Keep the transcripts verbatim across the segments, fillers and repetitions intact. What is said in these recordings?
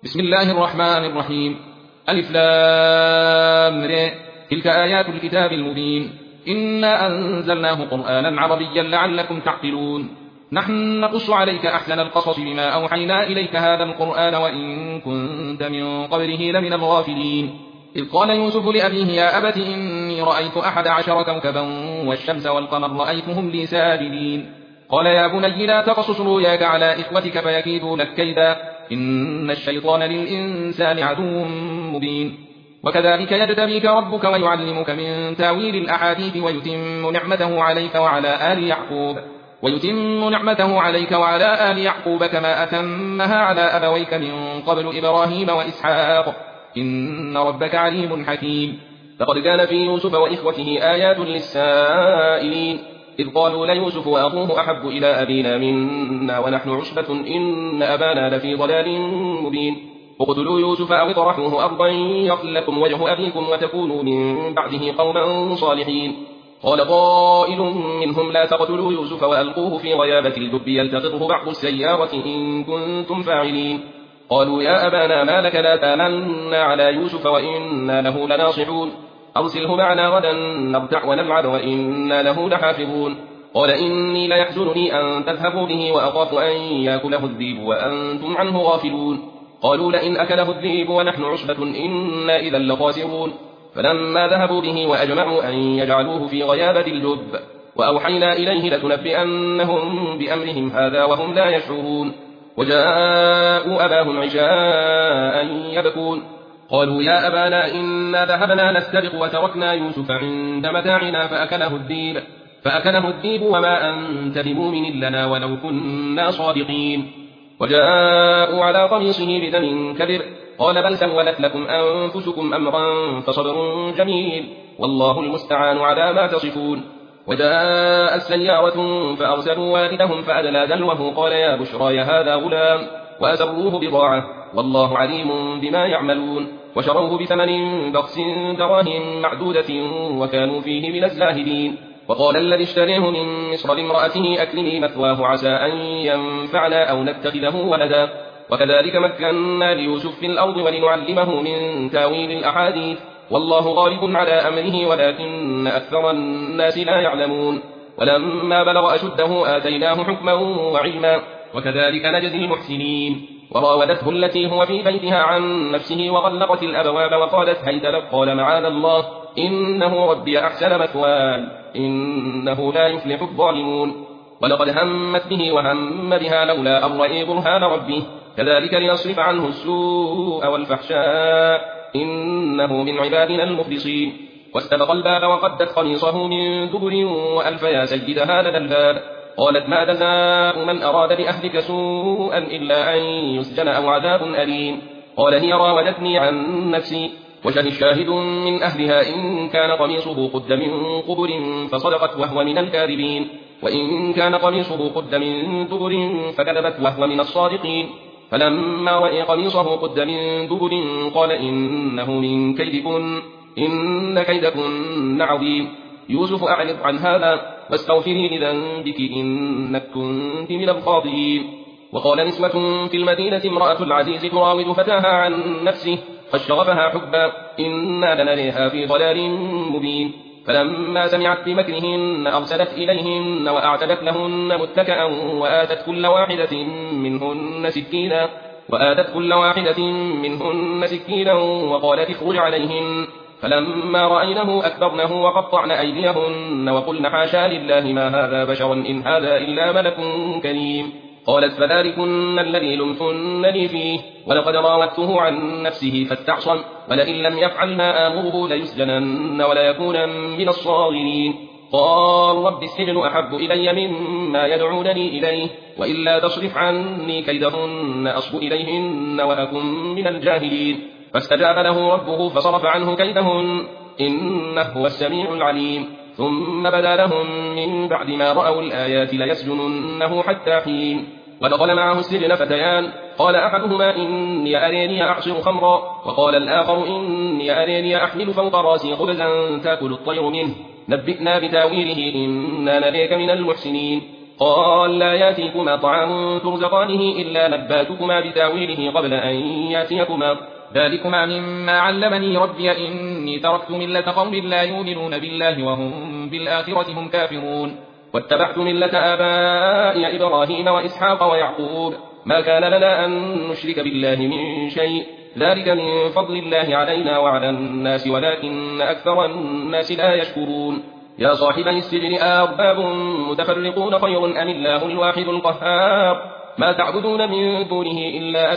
بسم الله الرحمن الرحيم. ألف لام ر. تلك آيات الكتاب المبين. إنا أنزلناه قرآنا عربيا لعلكم تعقلون. نحن نقص عليك أحسن القصص بما أوحينا إليك هذا القرآن وإن كنت من قبله لمن الغافلين. إذ قال يوسف لأبيه يا أبت إني رأيت أحد عشر كوكبا والشمس والقمر رأيتهم لي ساجدين. قال يا بني لا تقصص رؤياك على إخوتك فيكيدوا لك كيدا إن الشيطان للإنسان عدو مبين. وكذلك يجتبيك ربك ويعلمك من تاويل الأحاديث ويتم نعمته عليك وعلى آل يعقوب ويتم نعمته عليك وعلى آل يعقوب كما أتمها على أبويك من قبل إبراهيم وإسحاق إن ربك عليم حكيم. لقد كان في يوسف وإخوته آيات للسائلين إذ قالوا ليوسف وأخوه أحب إلى أبينا منا ونحن عصبة إن أبانا لفي ضلال مبين. اقتلوا يوسف أو اطرحوه أرضا يخل لكم وجه أبيكم وتكونوا من بعده قوما صالحين. قال قائل منهم لا تقتلوا يوسف وألقوه في غيابة الجب يلتقطه بعض السيارة إن كنتم فاعلين. قالوا يا أبانا ما لك لا تامنا على يوسف وإنا له لناصحون أرسله معنا غدا نرتع ونلعب وإنا له لحافظون. قال إني ليحزنني أن تذهبوا به وأخاف أن يأكله الذئب وأنتم عنه غافلون. قالوا لئن أكله الذئب ونحن عصبة إنا إذا لخاسرون. فلما ذهبوا به وأجمعوا أن يجعلوه في غيابة الجب وأوحينا إليه لتنبئنهم بأمرهم هذا وهم لا يشعرون. وجاءوا أباهم عشاء يبكون. قالوا يا أبانا إنا ذهبنا نستبق وتركنا يوسف عند متاعنا فأكله الذئب فأكله الذئب وما أنت بمؤمن لنا ولو كنا صادقين. وجاءوا على قميصه بدم كذب قال بل سولت لكم أنفسكم أمرا فصبر جميل والله المستعان على ما تصفون. وجاءت سيارة فأرسلوا والدهم فأدلى دلوه قال يا بشرى هذا غلام وأسروه بضاعة والله عليم بما يعملون. وشروه بثمن بخس دراهم معدودة وكانوا فيه من الزاهدين. وقال الذي اشتريه من مصر لامرأته أكرمي مثواه عسى أن ينفعنا أو نتخذه ولدا. وكذلك مكنا ليوسف في الأرض ولنعلمه من تاويل الأحاديث والله غالب على أمره ولكن أكثر الناس لا يعلمون. ولما بلغ أشده آتيناه حكما وعلما وكذلك نجزي المحسنين. وراودته التي هو في بيتها عن نفسه وغلقت الأبواب وقالت هيت لك قال معاذ الله إنه ربي أحسن مثواي إنه لا يفلح الظالمون. ولقد همت به وهم بها لولا أن رأى برهان ربه كذلك لنصرف عنه السوء والفحشاء إنه من عبادنا المخلصين. واستبق الباب وقدت قميصه من دبر وألف يا سيدها لدى الباب. قالت ما جزاء من أراد بأهلك سوءا إلا أن يسجن أو عذاب أليم. قال هي راودتني عن نفسي وشهد شاهد من أهلها إن كان قميصه قد من قبر فصدقت وهو من الكاذبين وإن كان قميصه قد من دبر فكذبت وهو من الصادقين. فلما رأى قميصه قد من دبر قال إنه من كيدكن إن كيدكن عظيم. يوسف أعرض عن هذا واستغفري لذنبك إنك كنت من الخاطئين. وقال نسوة في المدينة امرأة العزيز تراود فتاها عن نفسه قد شغفها حبا إنا لنريها في ضلال مبين. فلما سمعت بمكرهن أرسلت إليهن وأعتدت لهن متكئا وآتت كل واحدة منهن سكينا وآتت كل واحدة منهن سكينا وقالت اخرج عليهن. فلما رأينه أكبرنه وقطعن أيديهن وقلن حاشا لله ما هذا بشرا إن هذا إلا ملك كريم. قالت فذلكن الذي لمتنني فيه ولقد راودته عن نفسه فاستعصم ولئن لم يفعل ما آمره ليسجنن وليكون من الصاغرين. قال رب السجن أحب إلي مما يدعونني إليه وإلا تصرف عني كيدهن أصب إليهن وأكن من الجاهلين. فاستجاب له ربه فصرف عنه كيدهن إنه هو السميع العليم. ثم بدا لهم من بعد ما رأوا الآيات ليسجننه حتى حين. ودخل معه السجن فتيان قال أحدهما إني أريني أعصر خمرا وقال الآخر إني أريني أحمل فوق راسي خبزا تأكل الطير منه نبئنا بتاويله إنا نريك من المحسنين. قال لا يأتيكما طعام ترزقانه إلا نباتكما بتاويله قبل أن يأتيكما ذلكما مما علمني ربي إني تركت ملة قوم لا يؤمنون بالله وهم بالآخرة هم كافرون واتبعت ملة آبائي إبراهيم وإسحاق ويعقوب ما كان لنا أن نشرك بالله من شيء ذلك من فضل الله علينا وعلى الناس ولكن أكثر الناس لا يشكرون يا صاحبي السجن أرباب متفرقون خير أم الله الواحد القهار ما تعبدون من دونه إلا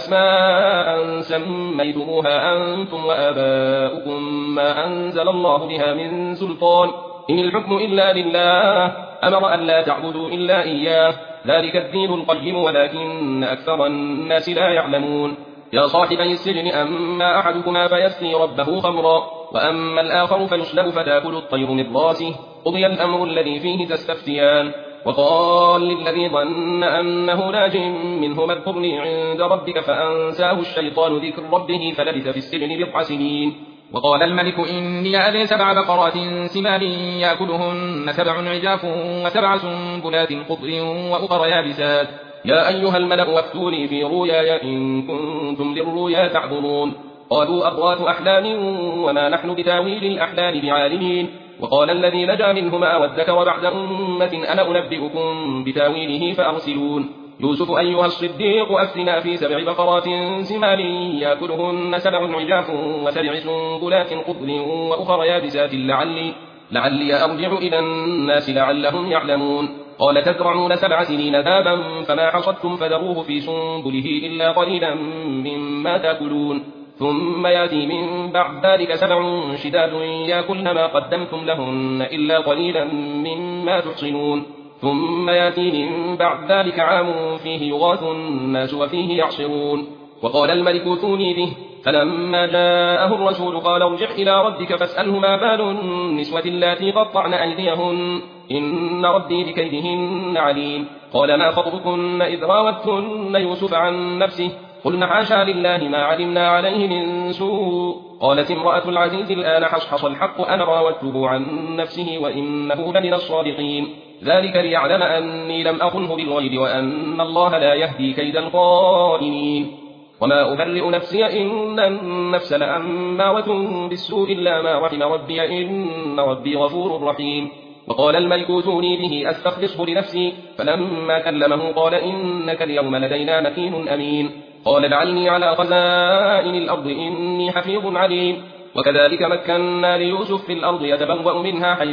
أسماء سميتموها أنتم وآباؤكم ما أنزل الله بها من سلطان إن الحكم إلا لله أمر أن لا تعبدوا إلا إياه ذلك الدين القيم ولكن أكثر الناس لا يعلمون يا صاحبي السجن أما أحدكما فيسقي ربه خمرا وأما الآخر فيشلب فتاكل الطير من راسه قضي الأمر الذي فيه تستفتيان وقال للذي ظن أنه ناج منهما اذكرني عند ربك فأنساه الشيطان ذكر ربه فلبث في السجن بضع سنين وقال الملك إني ألي سبع بقرات سمان يأكلهن سبع عجاف وسبع سنبلات خضر وأخر يابسات يا أيها الملأ وافتوني في رؤياي إن كنتم للرؤيا تعبرون قالوا أضغاث أحلام وما نحن بتاويل الأحلام بعالمين وقال الذي نجا منهما وادكر بعد أمة أنا أنبئكم بتاويله فأرسلون يوسف أيها الصديق أفتنا في سبع بقرات سمان يأكلهن سبع عجاف وسبع سنبلات خضر وأخر يابسات لعلي, لعلي أرجع إلى الناس لعلهم يعلمون قال تزرعون سبع سنين ذابا فما حصدتم فذروه في سنبله إلا قليلا مما تأكلون ثم يأتي من بعد ذلك سبع شداد يأكلن ما قدمتم لهن إلا قليلا مما تحصنون ثم يأتي من بعد ذلك عام فيه يغاث الناس وفيه يعصرون وقال الملك ائتوني به فلما جاءه الرسول قال ارجع إلى ربك فاسأله ما بال النسوة اللاتي قطعن أيديهن إن ربي بكيدهن عليم قال ما خطبكن إذ راوتن يوسف عن نفسه قلنا حاشا لله ما علمنا عليه من سوء قالت امرأة العزيز الآن حصحص الحق أنا راودته عن نفسه وإنه لمن الصادقين ذلك ليعلم أني لم أخنه بالغيب وأن الله لا يهدي كيد الخائنين وما أبرئ نفسي إن النفس لأمارة بالسوء إلا ما رحم ربي إن ربي غفور رحيم وقال الملك ائتوني به أستخلصه لنفسي فلما كلمه قال إنك اليوم لدينا مكين أمين قال اجعلني على خزائن الأرض إني حفيظ عليم وكذلك مكنا ليوسف في الأرض يتبوأ منها حيث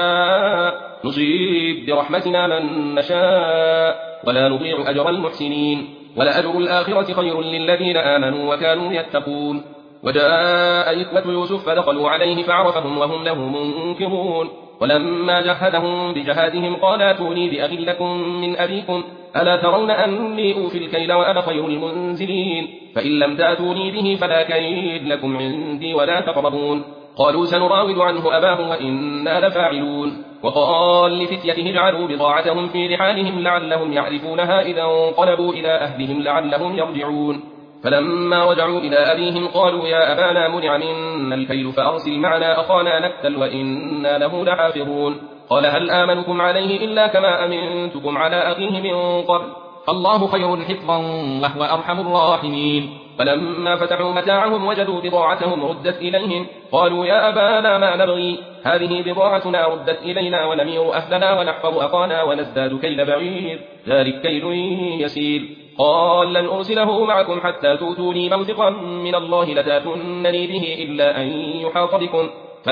يشاء نصيب برحمتنا من نشاء ولا نضيع أجر المحسنين ولأجر الآخرة خير للذين آمنوا وكانوا يتقون وجاء إخوة يوسف فدخلوا عليه فعرفهم وهم له منكرون ولما جهدهم بجهادهم قال اتوني بأخ لكم من أبيكم ألا ترون أني أوفي الكيل وأنا خير المنزلين فإن لم تأتوني به فلا كيد لكم عندي ولا تقربون قالوا سنراود عنه أباه وإنا لفاعلون وقال لفتيته اجعلوا بضاعتهم في رحالهم لعلهم يعرفونها إذا انقلبوا إلى أهلهم لعلهم يرجعون فلما رجعوا إلى أبيهم قالوا يا أبانا منع منا الكيل فأرسل معنا أخانا نكتل وإنا له لحافظون قال هل آمنكم عليه إلا كما أمنتكم على أخيه من قبل الله خير حفظا وهو أرحم الراحمين فلما فتحوا متاعهم وجدوا بضاعتهم ردت إليهم قالوا يا أبانا ما نبغي هذه بضاعتنا ردت إلينا ونمير أهلنا ونحفظ أخانا ونزداد كيل بعير ذلك كيل يسير قال لن أرسله معكم حتى تؤتوني موثقا من الله لتاتونني به إلا أن يحاط بكم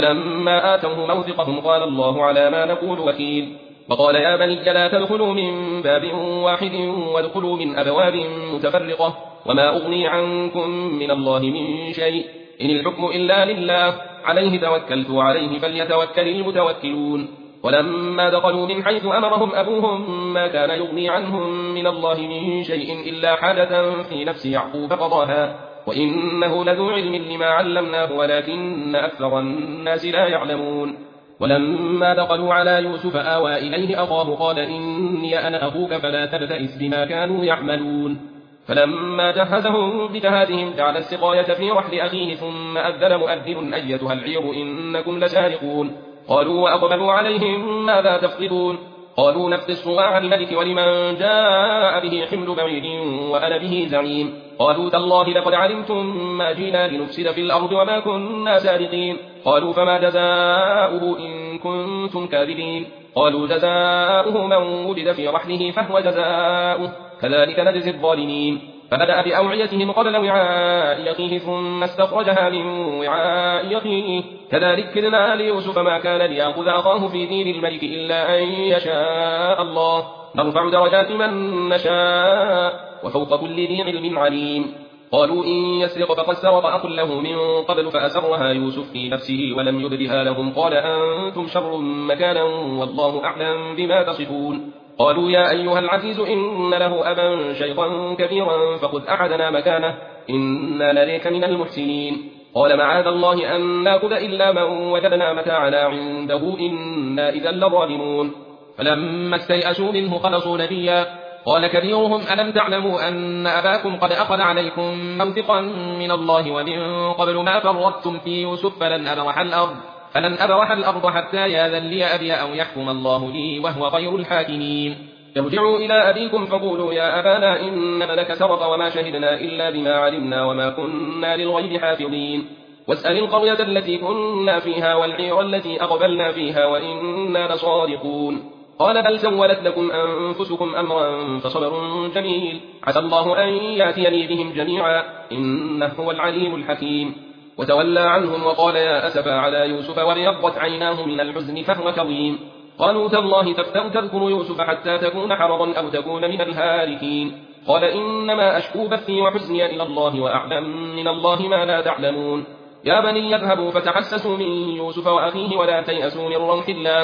فلما آتوه موثقهم قال الله على ما نقول وكيل وقال يا بني لا تدخلوا من باب واحد وادخلوا من أبواب متفرقة وما أغني عنكم من الله من شيء إن الحكم إلا لله عليه توكلت وعليه فليتوكل المتوكلون ولما دخلوا من حيث أمرهم أبوهم ما كان يغني عنهم من الله من شيء إلا حاجة في نفس يعقوب قضاها وإنه لذو علم لما علمناه ولكن أكثر الناس لا يعلمون ولما دخلوا على يوسف آوى إليه أخاه قال إني أنا أخوك فلا تبتئس بما كانوا يعملون فلما جهزهم بجهازهم جعل السقاية في رحل أخيه ثم أذن مؤذن أيتها العير إنكم لسارقون قالوا وأقبلوا عليهم ماذا تفقدون قالوا نقص مع الملك ولمن جاء به حمل بعير وأنا به زعيم قالوا تالله لقد علمتم ما جينا لنفسد في الأرض وما كنا سارقين قالوا فما جزاؤه إن كنتم كاذبين قالوا جزاؤه من وجد في رحله فهو جزاؤه كذلك نجزي الظالمين فبدأ بأوعيتهم قبل وعاء أخيه ثم استخرجها من وعاء أخيه كذلك كدنا ليوسف ما كان ليأخذ أخاه في دين الملك إلا أن يشاء الله نرفع درجات من نشاء وفوق كل ذي علم عليم قالوا إن يسرق فقد سرق أخ له من قبل فأسرها يوسف في نفسه ولم يبدها لهم قال أنتم شر مكانا والله أعلم بما تصفون قالوا يا أيها العزيز إن له أبا شيخا كبيرا فخذ أحدنا مكانه إنا نريك من المحسنين قال معاذ الله أن نأخذ إلا من وجدنا متاعنا عنده إنا إذا لظالمون فلما استيئسوا منه خلصوا نبيا قال كبيرهم ألم تعلموا أن أباكم قد أخذ عليكم موثقا من الله ومن قبل ما فرطتم في يوسف فلن أبرح الأرض فلن أبرح الأرض حتى ياذن لي أبي أو يحكم الله لي وهو خير الحاكمين ارجعوا إلى أبيكم فقولوا يا أبانا إن ابنك سرق وما شهدنا إلا بما علمنا وما كنا للغيب حافظين واسأل القرية التي كنا فيها والعير التي أقبلنا فيها وإنا لصادقون قال بل سولت لكم أنفسكم أمرا فصبر جميل عسى الله أن يأتيني بهم جميعا إنه هو العليم الحكيم وتولى عنهم وقال يا أسفا على يوسف وابيضت عيناه من الحزن فهو كظيم قالوا تالله تفتأ تذكر يوسف حتى تكون حرضا أو تكون من الهالكين قال إنما أشكو بثي وحزني إلى الله وأعلم من الله ما لا تعلمون يا بني يذهبوا فتحسسوا من يوسف وأخيه ولا تيأسوا من روح الله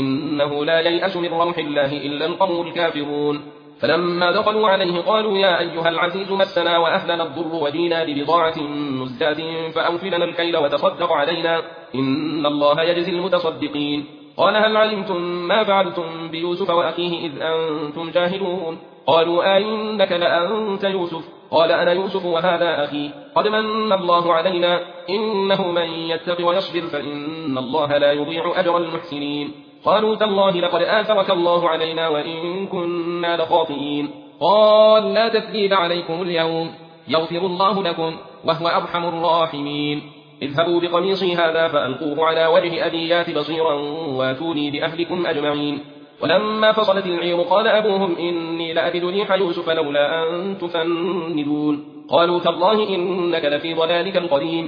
إنه لا ييأس من روح الله إلا القوم الكافرون فلما دخلوا عليه قالوا يا أيها العزيز مسنا وأهلنا الضر وجينا ببضاعة مزجاة فأوفلنا الكيل وتصدق علينا إن الله يجزي المتصدقين قال هل علمتم ما فعلتم بيوسف وأخيه إذ أنتم جاهلون قالوا أئنك لأنت يوسف قال أنا يوسف وهذا أخي قد من الله علينا إنه من يتق ويصبر فإن الله لا يضيع أجر المحسنين قالوا تالله لقد آثرك الله علينا وإن كنا لخاطئين قال لا تثريب عليكم اليوم يغفر الله لكم وهو أرحم الراحمين اذهبوا بقميصي هذا فألقوه على وجه أبي يات بصيرا واتوني بأهلكم أجمعين ولما فصلت العير قال أبوهم إني لأجد ريح يوسف لولا أن تفندون قالوا تالله إنك لفي ضلالك القديم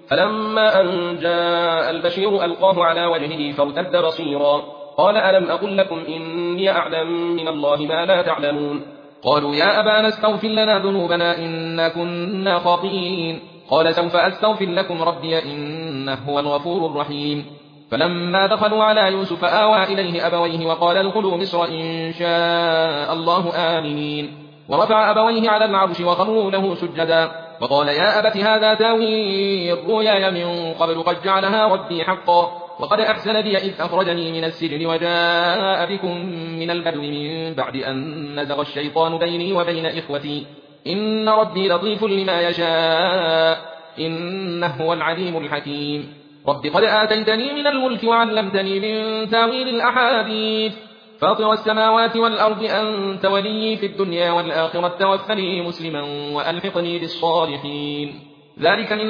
فلما أن جاء البشير ألقاه على وجهه فارتد بصيرا قال ألم أقل لكم إني أعلم من الله ما لا تعلمون قالوا يا أبانا استغفر لنا ذنوبنا إنا كنا خاطئين قال سوف أستغفر لكم ربي إنه هو الغفور الرحيم فلما دخلوا على يوسف آوى إليه أبويه وقال ادخلوا مصر إن شاء الله آمنين ورفع أبويه على العرش وخروا له سجدا وقال يا أبت هذا تاويل رؤياي من قبل قد جعلها ربي حقا وقد أحسن بي إذ أخرجني من السجن وجاء بكم من البدو من بعد أن نزغ الشيطان بيني وبين إخوتي إن ربي لطيف لما يشاء إنه هو العليم الحكيم رب قد آتيتني من الملك وعلمتني من تاويل الأحاديث فاطر السماوات والأرض أنت ولي في الدنيا والآخرة توفني مسلما وألحقني بالصالحين ذلك من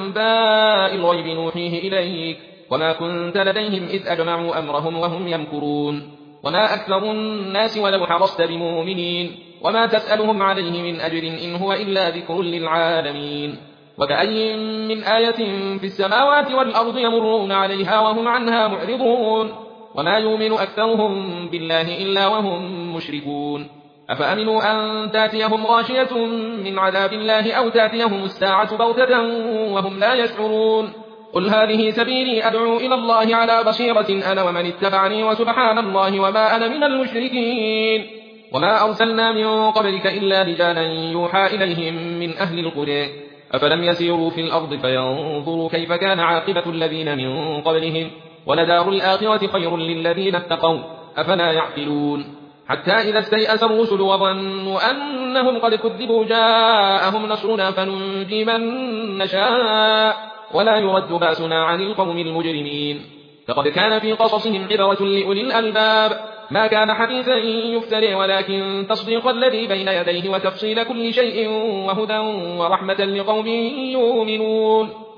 أنباء الغيب نوحيه إليك وما كنت لديهم إذ أجمعوا أمرهم وهم يمكرون وما أكثر الناس ولو حرصت بمؤمنين وما تسألهم عليه من أجر إن هو إلا ذكر للعالمين وكأي من آية في السماوات والأرض يمرون عليها وهم عنها معرضون وما يؤمن أكثرهم بالله إلا وهم مشركون أفأمنوا أن تاتيهم غاشية من عذاب الله أو تاتيهم الساعة بغتة وهم لا يشعرون قل هذه سبيلي أدعو إلى الله على بصيرة أنا ومن اتبعني وسبحان الله وما أنا من المشركين وما أرسلنا من قبلك إلا رجالا يوحى إليهم من أهل القرى أفلم يسيروا في الأرض فينظروا كيف كان عاقبة الذين من قبلهم ولدار الآخرة خير للذين اتقوا أفلا يعقلون حتى إذا استيأس الرسل وظنوا أنهم قد كذبوا جاءهم نصرنا فننجي من نشاء ولا يرد باسنا عن القوم المجرمين لقد كان في قصصهم عبرة لأولي الألباب ما كان حديثا يفتري ولكن تصديق الذي بين يديه وتفصيل كل شيء وهدى ورحمة لقوم يؤمنون